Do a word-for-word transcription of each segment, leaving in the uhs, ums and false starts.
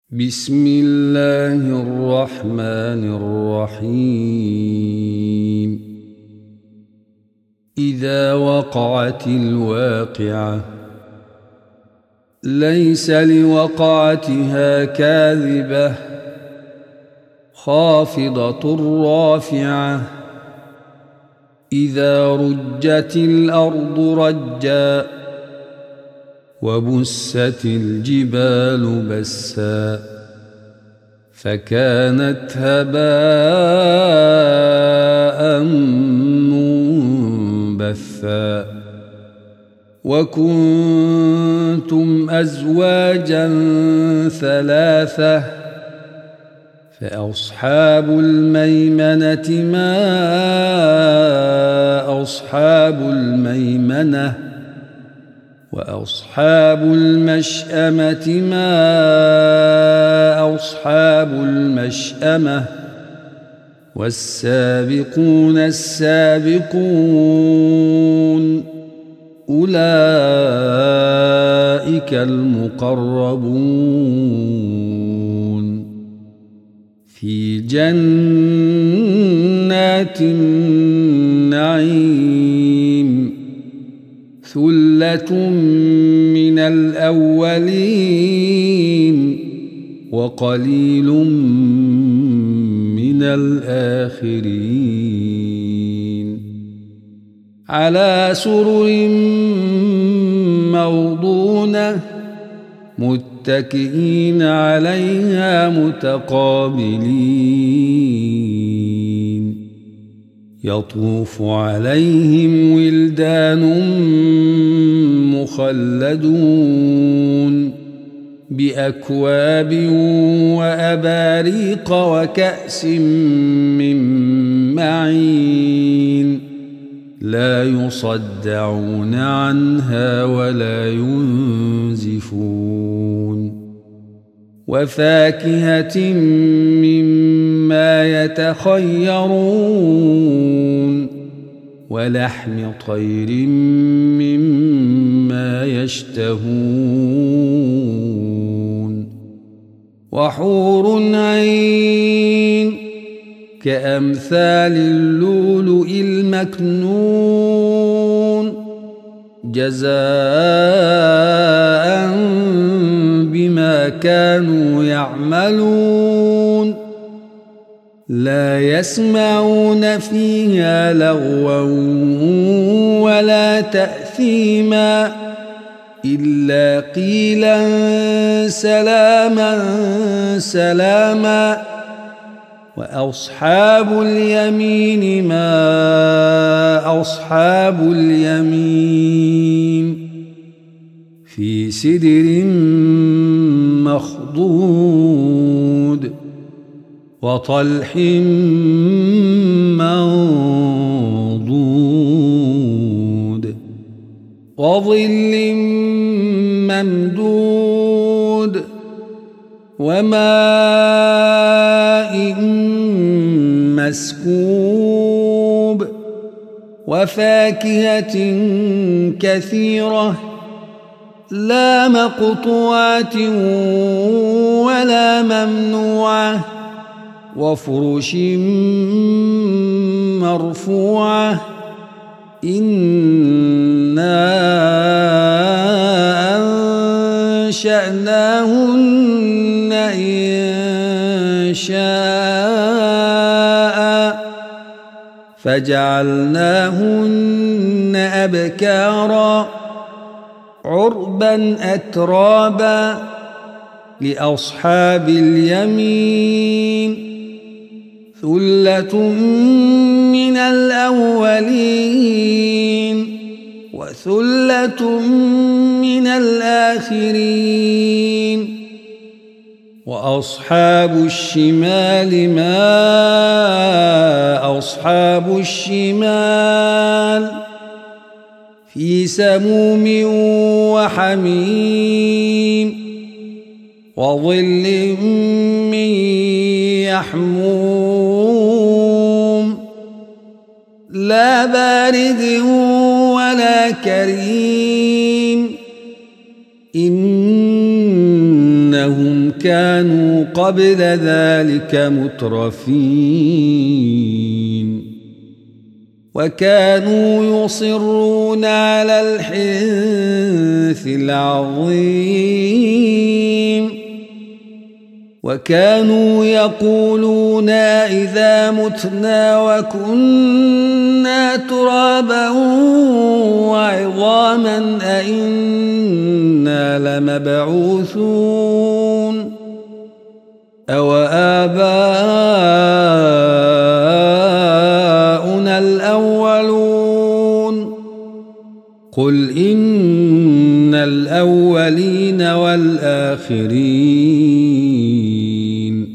بسم الله الرحمن الرحيم. إذا وقعت الواقعة ليس لوقعتها كاذبة خافضة رافعة إذا رجت الأرض رجا وبست الجبال بسا فكانت هباء منبثا وكنتم أزواجا ثلاثة فأصحاب الميمنة ما أصحاب الميمنة وأصحاب المشأمة ما أصحاب المشأمة والسابقون السابقون أولئك المقربون في جنات النعيم ثلة من الأولين وقليل من الآخرين على سرر موضونة متكئين عليها متقابلين يطوف عليهم ولدان مخلدون بأكواب وأباريق وكأس من معين لا يصدعون عنها ولا ينزفون وفاكهة مما يتخيرون ولحم طير مما يشتهون وحور عين كأمثال اللؤلؤ المكنون جزاء بما كانوا يعملون لا يسمعون فيها لغوا ولا تأثيما إلا قيلا سلاما سلاما وأصحاب اليمين ما أصحاب اليمين في سدر مخضود وطلح منضود وظل ممدود وماء مسكوب وفاكهة كثيرة لا مقطوعة ولا ممنوعة وفرش مرفوعة إنا أنشأناهن إن شاء فجعلناهن أبكارا عربا أترابا لأصحاب اليمين ثلة من الأولين وثلة من الآخرين وأصحاب الشمال ما أصحاب الشمال في سموم وحميم وظل من يحموم لا بارد ولا كريم إنهم كانوا قبل ذلك مترفين وكانوا يصرون على الحنث العظيم وكانوا يقولون إذا متنا وكنا ترابا وعظاما أئنا لمبعوثون أو آباؤنا الأولون قل إن الأولين والآخرين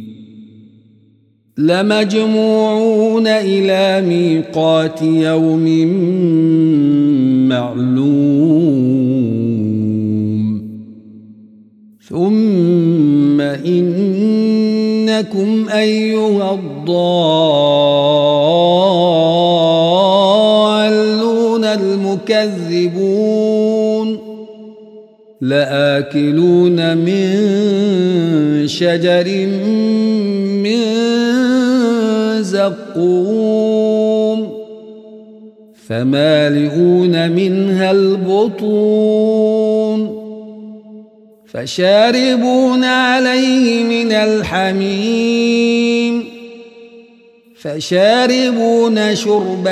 لمجموعون إلى ميقات يوم معلوم ثم إنكم أيها الضالون المكذبون لآكلون من شجر من زقوم فمالئون منها البطون فشاربون عليه من الحميم فشاربون شرب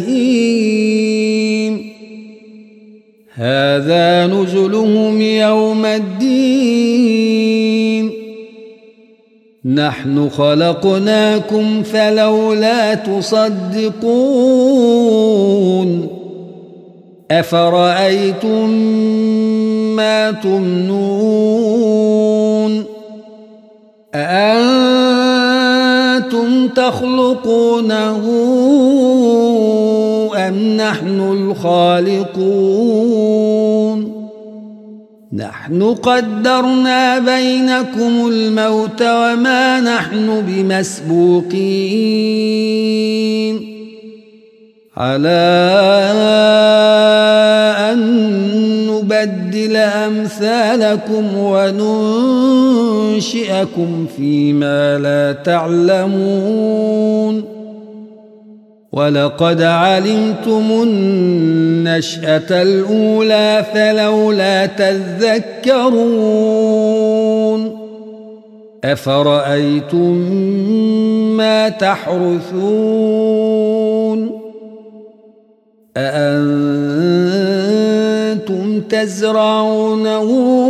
الهيم هذا نزلهم يوم الدين نحن خلقناكم فلولا تصدقون أفرأيتم ما تمنون أأنتم تخلقونه أم نحن الخالقون نحن قدرنا بينكم الموت وما نحن بمسبوقين على أن نبدل أمثالكم وننشئكم فيما لا تعلمون ولقد علمتم النشأة الأولى فلولا تذكرون أفرأيتم ما تحرثون أأنتم تزرعونه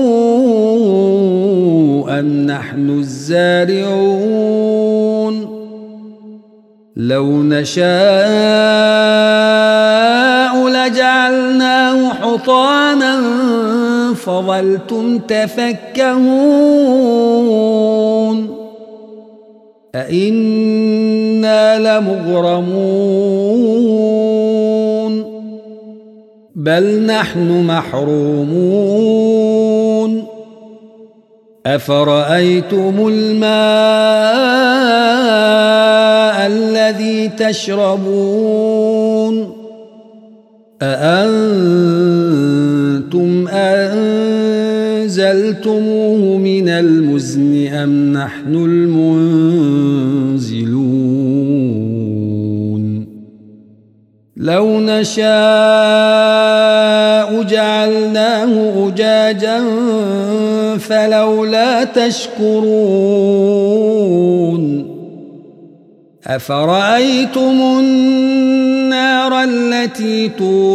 أم نحن الزارعون لو نشاء لجعلناه حطاما فظلتم تفكهون أئنا لمغرمون بل نحن محرومون أفرأيتم الماء الذي تشربون أأنتم أنزلتموه من المزن أم نحن المنزلون لو نشاء جعلناه أجاجا فلولا تشكرون أفرأيتم النار التي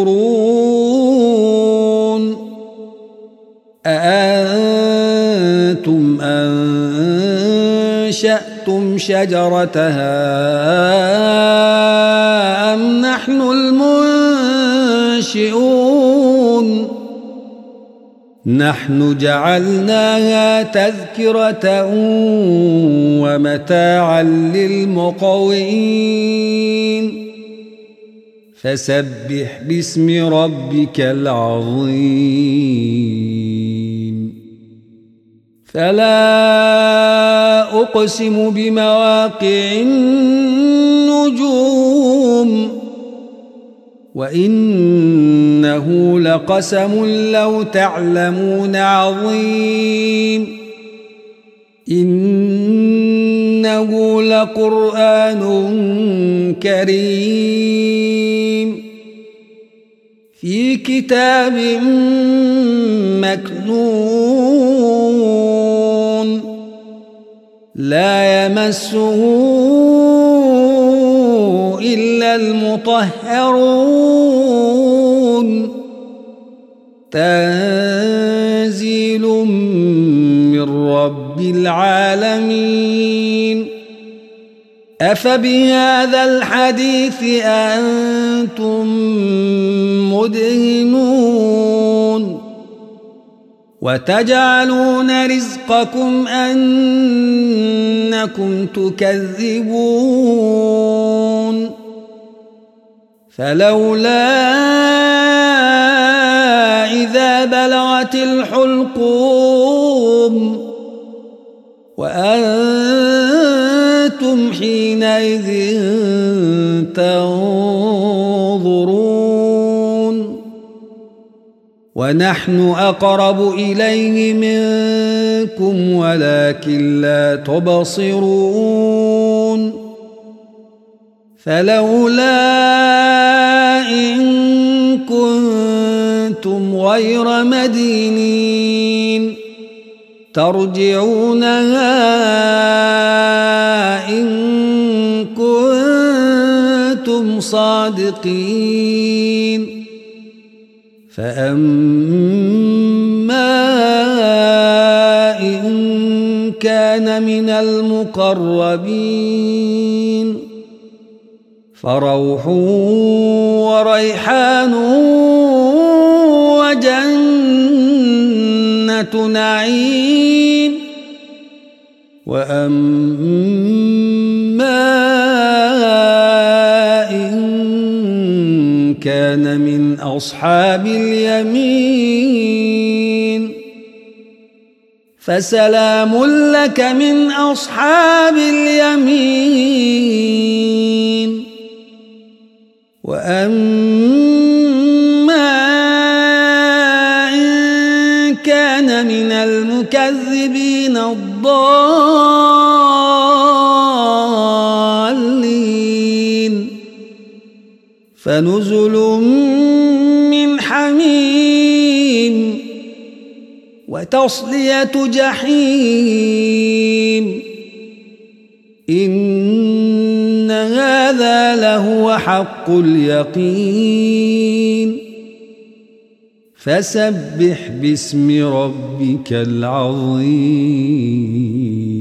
تورون أأنتم أنشأتم شجرتها أم نحن المنشئون نحن جعلناها تذكرة ومتاعا للمقوين فسبح باسم ربك العظيم فلا أقسم بمواقع النجوم وإنه لقسم لو تعلمون عظيم إنه لقرآن كريم في كتاب مكنون لا يمسه إلا المطهرون تنزيل من رب العالمين أفبهذا الحديث أنتم مدهنون وتجعلون رزقكم أنكم تكذبون فلولا إذا بلغت الحلقوم وأنتم حينئذ تنظرون ونحن أقرب إليه منكم ولكن لا تبصرون فلولا إن كنتم غير مدينين ترجعونها إن كنتم صادقين فأما إن كان من المقربين فروح وريحان وجنة نعيم وأما إن كان من أصحاب اليمين فسلام لك من أصحاب اليمين وأما إن كان من المكذبين الضالين فنزل من حميم وتصلية جحيم إن هذا لهو حق اليقين فسبح باسم ربك العظيم.